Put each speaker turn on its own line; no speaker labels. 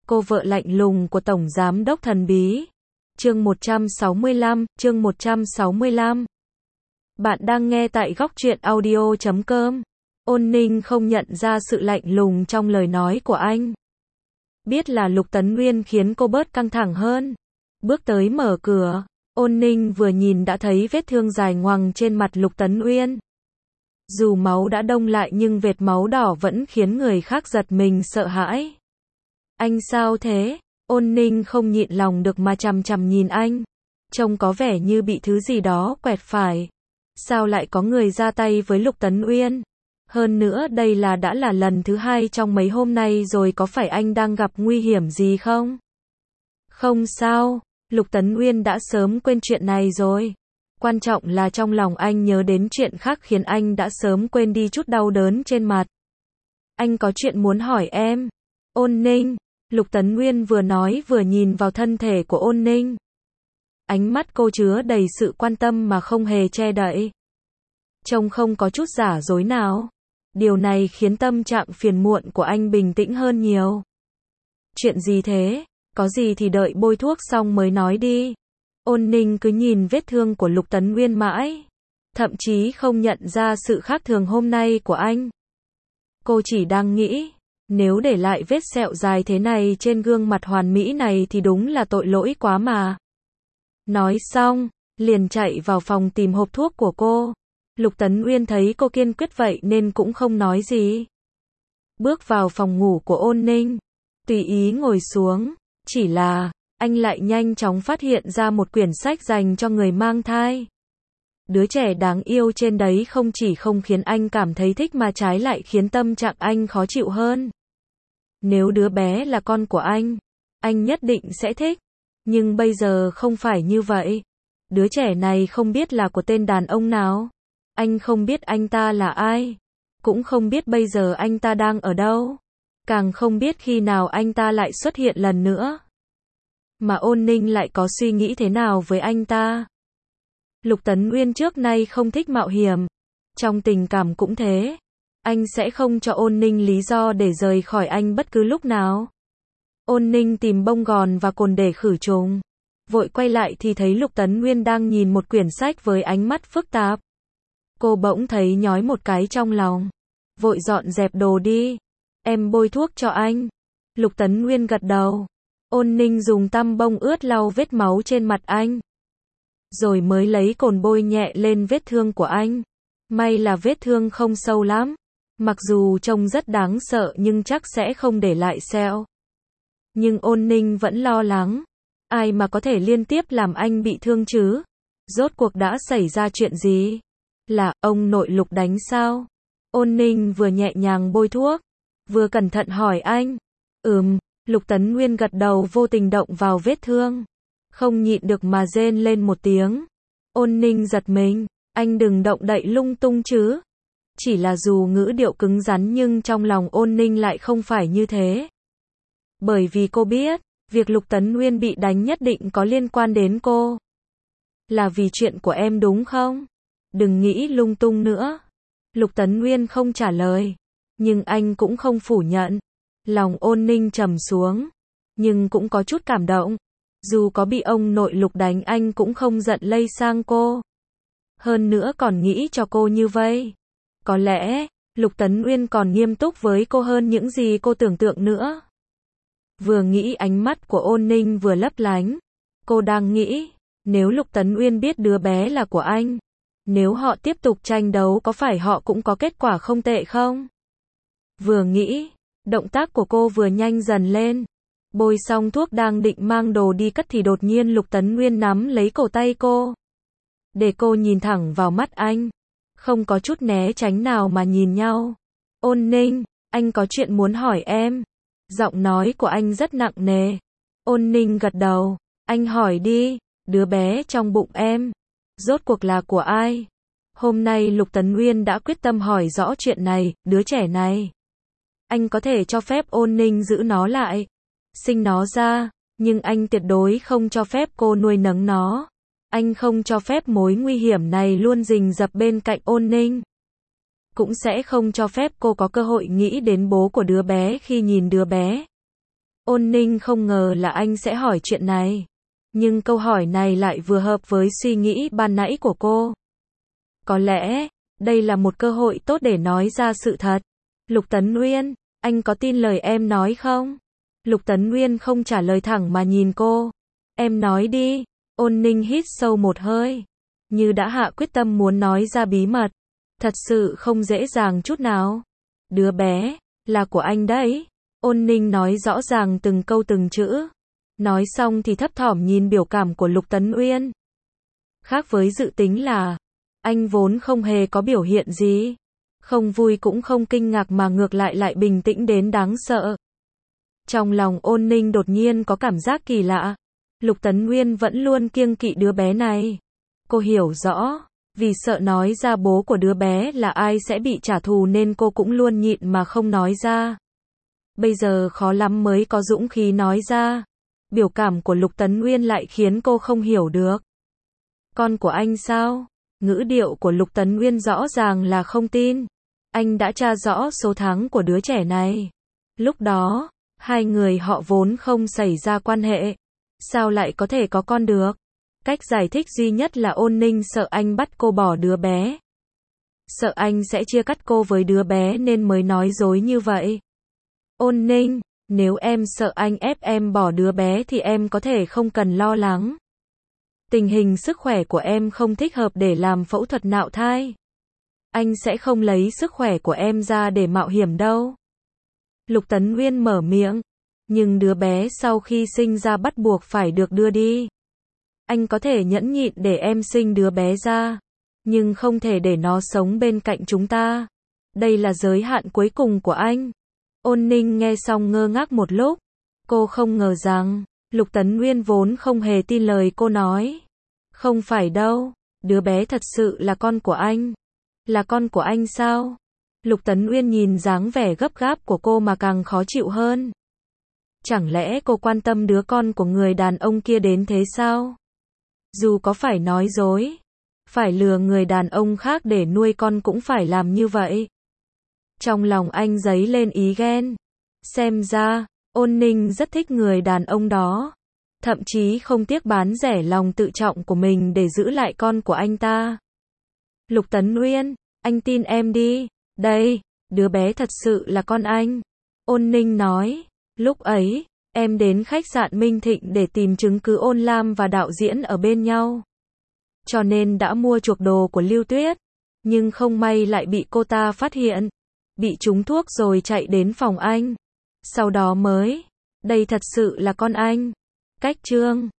cô vợ lạnh lùng của Tổng Giám đốc thần bí. Chương 165. Bạn đang nghe tại góc truyện audio.com. Ôn Ninh không nhận ra sự lạnh lùng trong lời nói của anh. Biết là Lục Tấn Nguyên khiến cô bớt căng thẳng hơn. Bước tới mở cửa, Ôn Ninh vừa nhìn đã thấy vết thương dài ngoằng trên mặt Lục Tấn Nguyên. Dù máu đã đông lại nhưng vệt máu đỏ vẫn khiến người khác giật mình sợ hãi. Anh sao thế? Ôn Ninh không nhịn lòng được mà chằm chằm nhìn anh. Trông có vẻ như bị thứ gì đó quẹt phải. Sao lại có người ra tay với Lục Tấn Uyên? Hơn nữa đây đã là lần thứ 2 trong mấy hôm nay rồi, có phải anh đang gặp nguy hiểm gì không? Không sao, Lục Tấn Uyên đã sớm quên chuyện này rồi. Quan trọng là trong lòng anh nhớ đến chuyện khác khiến anh đã sớm quên đi chút đau đớn trên mặt. Anh có chuyện muốn hỏi em. Ôn Ninh, Lục Tấn Nguyên vừa nói vừa nhìn vào thân thể của Ôn Ninh. Ánh mắt cô chứa đầy sự quan tâm mà không hề che đậy. Trông không có chút giả dối nào. Điều này khiến tâm trạng phiền muộn của anh bình tĩnh hơn nhiều. Chuyện gì thế? Có gì thì đợi bôi thuốc xong mới nói đi. Ôn Ninh cứ nhìn vết thương của Lục Tấn Nguyên mãi. Thậm chí không nhận ra sự khác thường hôm nay của anh. Cô chỉ đang nghĩ, nếu để lại vết sẹo dài thế này trên gương mặt hoàn mỹ này thì đúng là tội lỗi quá mà. Nói xong, liền chạy vào phòng tìm hộp thuốc của cô. Lục Tấn Uyên thấy cô kiên quyết vậy nên cũng không nói gì. Bước vào phòng ngủ của Ôn Ninh, tùy ý ngồi xuống, chỉ là, anh lại nhanh chóng phát hiện ra một quyển sách dành cho người mang thai. Đứa trẻ đáng yêu trên đấy không chỉ không khiến anh cảm thấy thích mà trái lại khiến tâm trạng anh khó chịu hơn. Nếu đứa bé là con của anh nhất định sẽ thích. Nhưng bây giờ không phải như vậy. Đứa trẻ này không biết là của tên đàn ông nào. Anh không biết anh ta là ai. Cũng không biết bây giờ anh ta đang ở đâu. Càng không biết khi nào anh ta lại xuất hiện lần nữa. Mà Ôn Ninh lại có suy nghĩ thế nào với anh ta. Lục Tấn Uyên trước nay không thích mạo hiểm. Trong tình cảm cũng thế. Anh sẽ không cho Ôn Ninh lý do để rời khỏi anh bất cứ lúc nào. Ôn Ninh tìm bông gòn và cồn để khử trùng. Vội quay lại thì thấy Lục Tấn Nguyên đang nhìn một quyển sách với ánh mắt phức tạp. Cô bỗng thấy nhói một cái trong lòng. Vội dọn dẹp đồ đi. Em bôi thuốc cho anh. Lục Tấn Nguyên gật đầu. Ôn Ninh dùng tăm bông ướt lau vết máu trên mặt anh. Rồi mới lấy cồn bôi nhẹ lên vết thương của anh. May là vết thương không sâu lắm. Mặc dù trông rất đáng sợ nhưng chắc sẽ không để lại sẹo. Nhưng Ôn Ninh vẫn lo lắng. Ai mà có thể liên tiếp làm anh bị thương chứ? Rốt cuộc đã xảy ra chuyện gì? Là ông nội Lục đánh sao? Ôn Ninh vừa nhẹ nhàng bôi thuốc, vừa cẩn thận hỏi anh. Lục Tấn Nguyên gật đầu, vô tình động vào vết thương. Không nhịn được mà rên lên một tiếng. Ôn Ninh giật mình. Anh đừng động đậy lung tung chứ. Chỉ là dù ngữ điệu cứng rắn nhưng trong lòng Ôn Ninh lại không phải như thế. Bởi vì cô biết, việc Lục Tấn Nguyên bị đánh nhất định có liên quan đến cô. Là vì chuyện của em đúng không? Đừng nghĩ lung tung nữa. Lục Tấn Nguyên không trả lời. Nhưng anh cũng không phủ nhận. Lòng Ôn Ninh trầm xuống. Nhưng cũng có chút cảm động. Dù có bị ông nội Lục đánh anh cũng không giận lây sang cô. Hơn nữa còn nghĩ cho cô như vậy. Có lẽ, Lục Tấn Nguyên còn nghiêm túc với cô hơn những gì cô tưởng tượng nữa. Vừa nghĩ ánh mắt của Ôn Ninh vừa lấp lánh. Cô đang nghĩ, nếu Lục Tấn Uyên biết đứa bé là của anh, nếu họ tiếp tục tranh đấu có phải họ cũng có kết quả không tệ không? Vừa nghĩ, động tác của cô vừa nhanh dần lên. Bôi xong thuốc đang định mang đồ đi cất thì đột nhiên Lục Tấn Nguyên nắm lấy cổ tay cô. Để cô nhìn thẳng vào mắt anh. Không có chút né tránh nào mà nhìn nhau. Ôn Ninh, anh có chuyện muốn hỏi em. Giọng nói của anh rất nặng nề. Ôn Ninh gật đầu. Anh hỏi đi, đứa bé trong bụng em, rốt cuộc là của ai? Hôm nay Lục Tấn Nguyên đã quyết tâm hỏi rõ chuyện này, đứa trẻ này. Anh có thể cho phép Ôn Ninh giữ nó lại, sinh nó ra, nhưng anh tuyệt đối không cho phép cô nuôi nấng nó. Anh không cho phép mối nguy hiểm này luôn rình rập bên cạnh Ôn Ninh. Cũng sẽ không cho phép cô có cơ hội nghĩ đến bố của đứa bé khi nhìn đứa bé. Ôn Ninh không ngờ là anh sẽ hỏi chuyện này. Nhưng câu hỏi này lại vừa hợp với suy nghĩ ban nãy của cô. Có lẽ, đây là một cơ hội tốt để nói ra sự thật. Lục Tấn Nguyên, anh có tin lời em nói không? Lục Tấn Nguyên không trả lời thẳng mà nhìn cô. Em nói đi. Ôn Ninh hít sâu một hơi. Như đã hạ quyết tâm muốn nói ra bí mật. Thật sự không dễ dàng chút nào. Đứa bé, là của anh đấy. Ôn Ninh nói rõ ràng từng câu từng chữ. Nói xong thì thấp thỏm nhìn biểu cảm của Lục Tấn Uyên. Khác với dự tính là, anh vốn không hề có biểu hiện gì. Không vui cũng không kinh ngạc mà ngược lại bình tĩnh đến đáng sợ. Trong lòng Ôn Ninh đột nhiên có cảm giác kỳ lạ. Lục Tấn Nguyên vẫn luôn kiêng kỵ đứa bé này. Cô hiểu rõ, vì sợ nói ra bố của đứa bé là ai sẽ bị trả thù nên cô cũng luôn nhịn mà không nói ra. Bây giờ khó lắm mới có dũng khí nói ra. Biểu cảm của Lục Tấn Nguyên lại khiến cô không hiểu được. Con của anh sao? Ngữ điệu của Lục Tấn Nguyên rõ ràng là không tin. Anh đã tra rõ số tháng của đứa trẻ này. Lúc đó, hai người họ vốn không xảy ra quan hệ. Sao lại có thể có con được? Cách giải thích duy nhất là Ôn Ninh sợ anh bắt cô bỏ đứa bé. Sợ anh sẽ chia cắt cô với đứa bé nên mới nói dối như vậy. Ôn Ninh, nếu em sợ anh ép em bỏ đứa bé thì em có thể không cần lo lắng. Tình hình sức khỏe của em không thích hợp để làm phẫu thuật nạo thai. Anh sẽ không lấy sức khỏe của em ra để mạo hiểm đâu. Lục Tấn Nguyên mở miệng. Nhưng đứa bé sau khi sinh ra bắt buộc phải được đưa đi. Anh có thể nhẫn nhịn để em sinh đứa bé ra. Nhưng không thể để nó sống bên cạnh chúng ta. Đây là giới hạn cuối cùng của anh. Ôn Ninh nghe xong ngơ ngác một lúc. Cô không ngờ rằng, Lục Tấn Nguyên vốn không hề tin lời cô nói. Không phải đâu, đứa bé thật sự là con của anh. Là con của anh sao? Lục Tấn Nguyên nhìn dáng vẻ gấp gáp của cô mà càng khó chịu hơn. Chẳng lẽ cô quan tâm đứa con của người đàn ông kia đến thế sao? Dù có phải nói dối, phải lừa người đàn ông khác để nuôi con cũng phải làm như vậy. Trong lòng anh dấy lên ý ghen. Xem ra, Ôn Ninh rất thích người đàn ông đó. Thậm chí không tiếc bán rẻ lòng tự trọng của mình để giữ lại con của anh ta. Lục Tấn Nguyên, anh tin em đi. Đây, đứa bé thật sự là con anh. Ôn Ninh nói. Lúc ấy, em đến khách sạn Minh Thịnh để tìm chứng cứ Ôn Lam và đạo diễn ở bên nhau. Cho nên đã mua chuộc đồ của Lưu Tuyết. Nhưng không may lại bị cô ta phát hiện. Bị trúng thuốc rồi chạy đến phòng anh. Sau đó mới. Đây thật sự là con anh. Cách chương